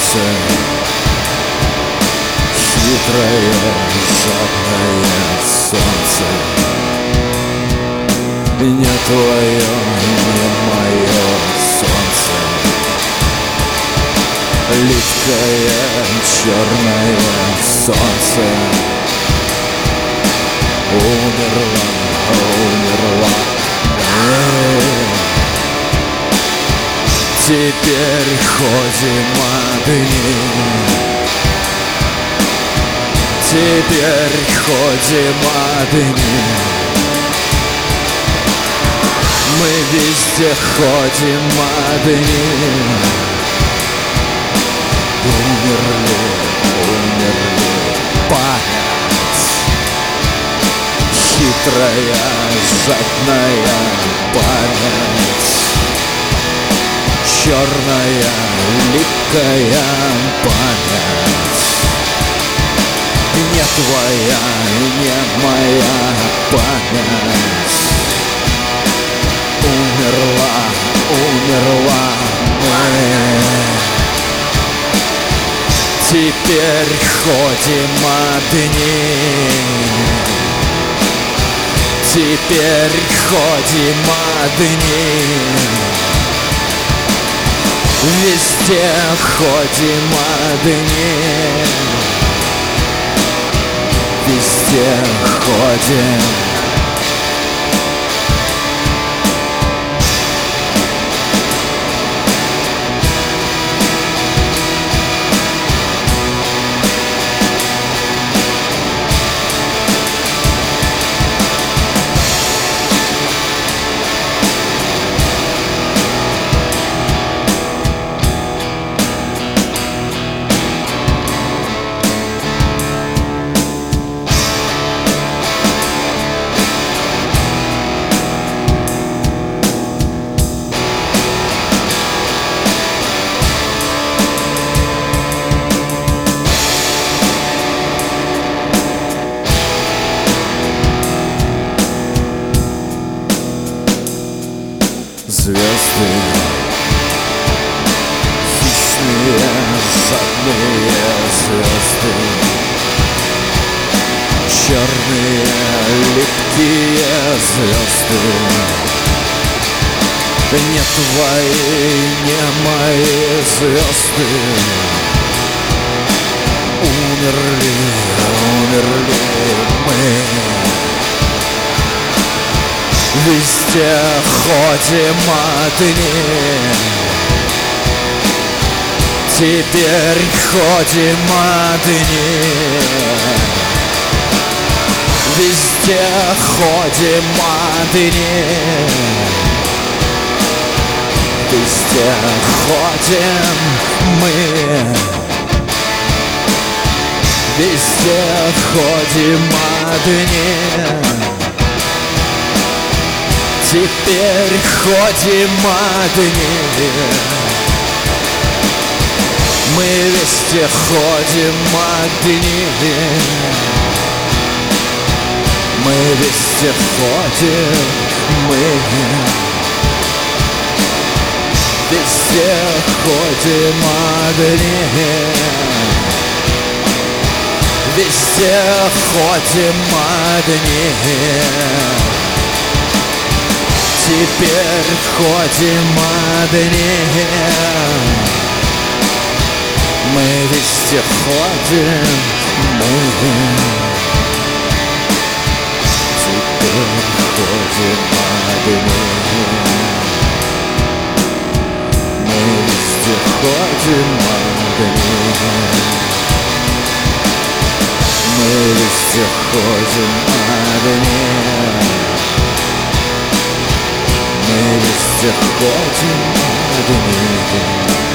солнце, хитрое, жадное солнце. Не твое, не мое солнце, липкое, черное солнце. Умерла, умерла. Теперь ходим одни, теперь ходим одни. Мы везде ходим одни. Умерли, умерли. Память хитрая, жадная память, черная, липкая память. Не твоя, не моя память. Умерла, умерла мы. Теперь ходим одни, теперь ходим одни. Везде ходим одни, везде ходим. Звезды хищные, жадные звезды, черные, липкие звезды. Не твои, не мои звезды. Умерли, умерли мы. Везде ходим одни, теперь ходим одни. Везде ходим одни, везде ходим мы. Везде ходим одни. Теперь ходим одни. Мы везде ходим одни. Мы везде ходим, мы везде ходим одни. Везде ходим одни. Теперь ходим одни. Мы везде ходим, мы теперь ходим одни. Мы везде ходим одни. Мы везде ходим одни. Мы везде ходим одни.